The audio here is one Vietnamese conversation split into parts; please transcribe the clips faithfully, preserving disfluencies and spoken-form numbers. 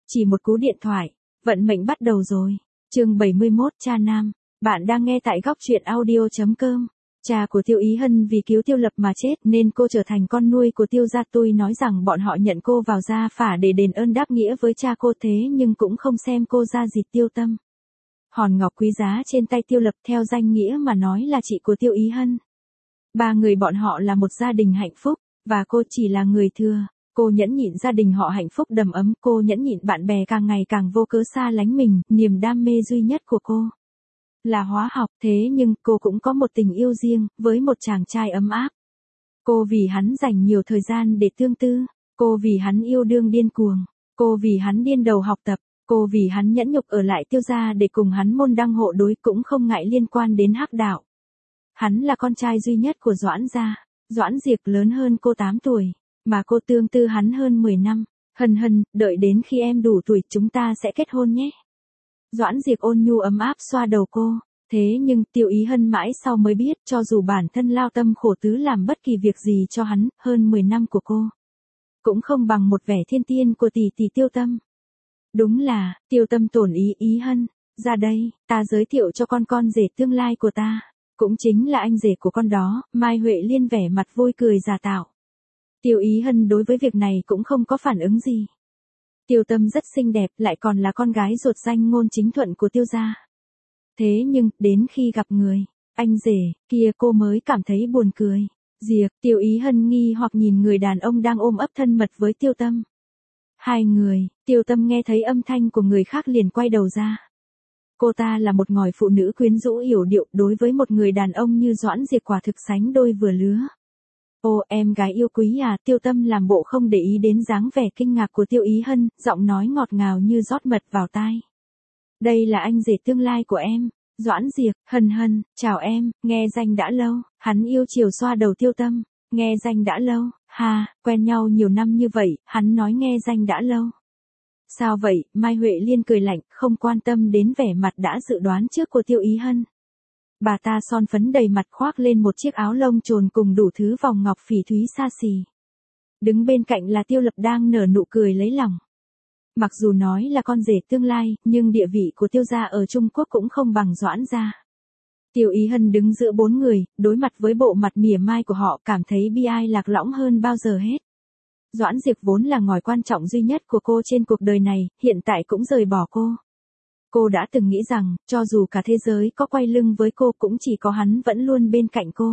Chỉ một cú điện thoại, vận mệnh bắt đầu rồi. Chương bảy mươi mốt Cha Nam. Bạn đang nghe tại góc truyện audio chấm com. Cha của Tiêu Ý Hân vì cứu Tiêu Lập mà chết nên cô trở thành con nuôi của Tiêu gia. Tôi nói rằng bọn họ nhận cô vào gia phả để đền ơn đáp nghĩa với cha cô, thế nhưng cũng không xem cô ra gì. Tiêu Tâm, hòn ngọc quý giá trên tay Tiêu Lập, theo danh nghĩa mà nói là chị của Tiêu Ý Hân. Ba người bọn họ là một gia đình hạnh phúc, và cô chỉ là người thừa. Cô nhẫn nhịn gia đình họ hạnh phúc đầm ấm, cô nhẫn nhịn bạn bè càng ngày càng vô cớ xa lánh mình. Niềm đam mê duy nhất của cô là hóa học, thế nhưng cô cũng có một tình yêu riêng với một chàng trai ấm áp. Cô vì hắn dành nhiều thời gian để tương tư, cô vì hắn yêu đương điên cuồng, cô vì hắn điên đầu học tập, cô vì hắn nhẫn nhục ở lại Tiêu gia để cùng hắn môn đăng hộ đối, cũng không ngại liên quan đến hắc đạo. Hắn là con trai duy nhất của Doãn gia. Doãn Diệp lớn hơn cô tám tuổi, mà cô tương tư hắn hơn mười năm. Hân Hân, đợi đến khi em đủ tuổi chúng ta sẽ kết hôn nhé. Doãn Diệp ôn nhu ấm áp xoa đầu cô. Thế nhưng Tiêu Ý Hân mãi sau mới biết, cho dù bản thân lao tâm khổ tứ làm bất kỳ việc gì cho hắn, hơn mười năm của cô cũng không bằng một vẻ thiên tiên của tỷ tỷ Tiêu Tâm. Đúng là, Tiêu Tâm tổn ý Ý Hân, ra đây, ta giới thiệu cho con con rể tương lai của ta, cũng chính là anh rể của con đó. Mai Huệ Liên vẻ mặt vui cười giả tạo. Tiêu Ý Hân đối với việc này cũng không có phản ứng gì. Tiêu Tâm rất xinh đẹp, lại còn là con gái ruột danh ngôn chính thuận của Tiêu gia. Thế nhưng, đến khi gặp người, anh rể, kia cô mới cảm thấy buồn cười. Diệp, Tiêu Ý Hân nghi hoặc nhìn người đàn ông đang ôm ấp thân mật với Tiêu Tâm. Hai người, Tiêu Tâm nghe thấy âm thanh của người khác liền quay đầu ra. Cô ta là một ngòi phụ nữ quyến rũ yểu điệu, đối với một người đàn ông như Doãn Diệp quả thực sánh đôi vừa lứa. Ô, em gái yêu quý à? Tiêu Tâm làm bộ không để ý đến dáng vẻ kinh ngạc của Tiêu Ý Hân, giọng nói ngọt ngào như rót mật vào tai. Đây là anh rể tương lai của em, Doãn Diệp. Hân Hân, chào em, nghe danh đã lâu. Hắn yêu chiều xoa đầu Tiêu Tâm. Nghe danh đã lâu, ha, quen nhau nhiều năm như vậy, hắn nói nghe danh đã lâu. Sao vậy? Mai Huệ Liên cười lạnh, không quan tâm đến vẻ mặt đã dự đoán trước của Tiêu Ý Hân. Bà ta son phấn đầy mặt, khoác lên một chiếc áo lông trồn cùng đủ thứ vòng ngọc phỉ thúy xa xỉ. Đứng bên cạnh là Tiêu Lập đang nở nụ cười lấy lòng. Mặc dù nói là con rể tương lai, nhưng địa vị của Tiêu gia ở Trung Quốc cũng không bằng Doãn gia. Tiêu Ý Hân đứng giữa bốn người, đối mặt với bộ mặt mỉa mai của họ, cảm thấy bi ai lạc lõng hơn bao giờ hết. Doãn Diệp vốn là ngòi quan trọng duy nhất của cô trên cuộc đời này, hiện tại cũng rời bỏ cô. Cô đã từng nghĩ rằng, cho dù cả thế giới có quay lưng với cô cũng chỉ có hắn vẫn luôn bên cạnh cô.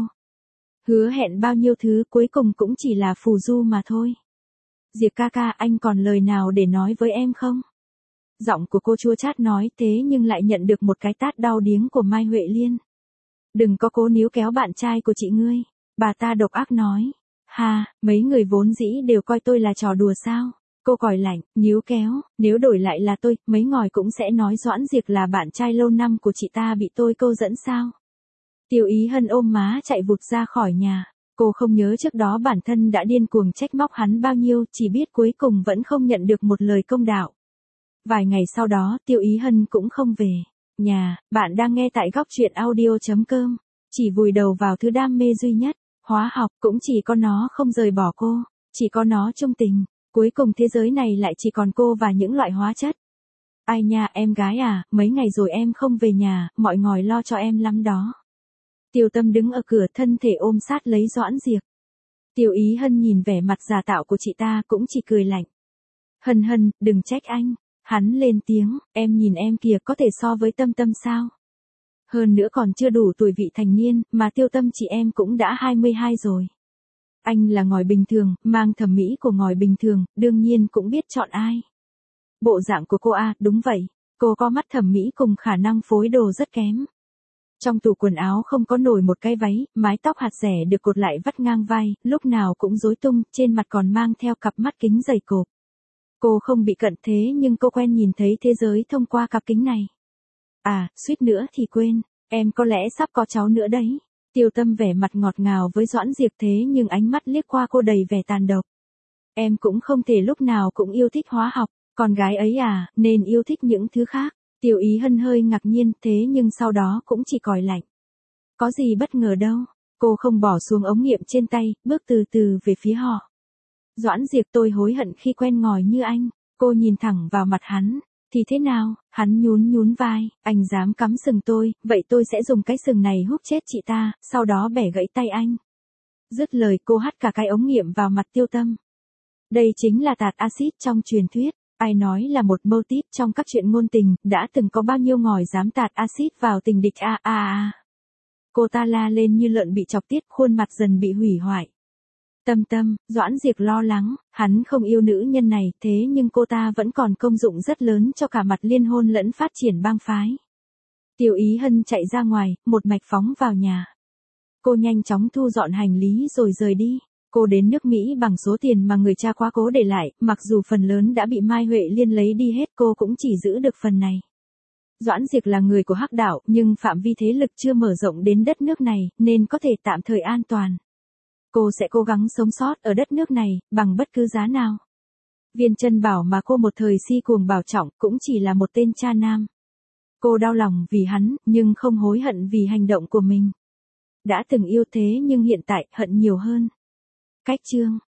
Hứa hẹn bao nhiêu thứ cuối cùng cũng chỉ là phù du mà thôi. Diệp ca ca, anh còn lời nào để nói với em không? Giọng của cô chua chát nói thế nhưng lại nhận được một cái tát đau điếng của Mai Huệ Liên. Đừng có cố níu kéo bạn trai của chị ngươi, bà ta độc ác nói. Ha, mấy người vốn dĩ đều coi tôi là trò đùa sao? Cô còi lạnh, níu kéo, nếu đổi lại là tôi, mấy ngòi cũng sẽ nói Doãn Diệp là bạn trai lâu năm của chị ta bị tôi câu dẫn sao? Tiêu Ý Hân ôm má chạy vụt ra khỏi nhà. Cô không nhớ trước đó bản thân đã điên cuồng trách móc hắn bao nhiêu, chỉ biết cuối cùng vẫn không nhận được một lời công đạo. Vài ngày sau đó, Tiêu Ý Hân cũng không về nhà. Bạn đang nghe tại góc truyện audio chấm com. Chỉ vùi đầu vào thứ đam mê duy nhất, hóa học, cũng chỉ có nó không rời bỏ cô, chỉ có nó trung tình. Cuối cùng thế giới này lại chỉ còn cô và những loại hóa chất. Ai nha, em gái à, mấy ngày rồi em không về nhà, mọi ngòi lo cho em lắm đó. Tiêu Tâm đứng ở cửa, thân thể ôm sát lấy Doãn Diệp. Tiêu Ý Hân nhìn vẻ mặt giả tạo của chị ta cũng chỉ cười lạnh. Hân Hân, đừng trách anh. Hắn lên tiếng, em nhìn em kìa, có thể so với Tâm Tâm sao? Hơn nữa còn chưa đủ tuổi vị thành niên, mà Tiêu Tâm chị em cũng đã hai mươi hai rồi. Anh là ngòi bình thường, mang thẩm mỹ của ngòi bình thường, đương nhiên cũng biết chọn ai. Bộ dạng của cô à, đúng vậy, cô có mắt thẩm mỹ cùng khả năng phối đồ rất kém. Trong tủ quần áo không có nổi một cái váy, mái tóc hạt rẻ được cột lại vắt ngang vai, lúc nào cũng rối tung, trên mặt còn mang theo cặp mắt kính dày cộp. Cô không bị cận thế nhưng cô quen nhìn thấy thế giới thông qua cặp kính này. À, suýt nữa thì quên, em có lẽ sắp có cháu nữa đấy. Tiêu Tâm vẻ mặt ngọt ngào với Doãn Diệp thế nhưng ánh mắt liếc qua cô đầy vẻ tàn độc. Em cũng không thể lúc nào cũng yêu thích hóa học, con gái ấy à, nên yêu thích những thứ khác. Tiêu Ý Hân hơi ngạc nhiên thế nhưng sau đó cũng chỉ còi lạnh. Có gì bất ngờ đâu, cô không bỏ xuống ống nghiệm trên tay, bước từ từ về phía họ. Doãn Diệp, tôi hối hận khi quen ngòi như anh. Cô nhìn thẳng vào mặt hắn. Thì thế nào? Hắn nhún nhún vai. Anh dám cắm sừng tôi, vậy tôi sẽ dùng cái sừng này húc chết chị ta, sau đó bẻ gãy tay anh. Dứt lời cô hắt cả cái ống nghiệm vào mặt Tiêu Tâm. Đây chính là tạt axit trong truyền thuyết. Ai nói là một mâu típ trong các chuyện ngôn tình, đã từng có bao nhiêu ngòi dám tạt axit vào tình địch a a a. Cô ta la lên như lợn bị chọc tiết, khuôn mặt dần bị hủy hoại. Tâm Tâm, Doãn Diệp lo lắng, hắn không yêu nữ nhân này, thế nhưng cô ta vẫn còn công dụng rất lớn cho cả mặt liên hôn lẫn phát triển bang phái. Tiêu Ý Hân chạy ra ngoài, một mạch phóng vào nhà. Cô nhanh chóng thu dọn hành lý rồi rời đi. Cô đến nước Mỹ bằng số tiền mà người cha quá cố để lại, mặc dù phần lớn đã bị Mai Huệ Liên lấy đi hết, cô cũng chỉ giữ được phần này. Doãn Diệp là người của Hắc Đạo, nhưng phạm vi thế lực chưa mở rộng đến đất nước này, nên có thể tạm thời an toàn. Cô sẽ cố gắng sống sót ở đất nước này, bằng bất cứ giá nào. Viên Chân bảo mà cô một thời si cuồng bảo trọng, cũng chỉ là một tên cha nam. Cô đau lòng vì hắn, nhưng không hối hận vì hành động của mình. Đã từng yêu thế nhưng hiện tại hận nhiều hơn. Cách chương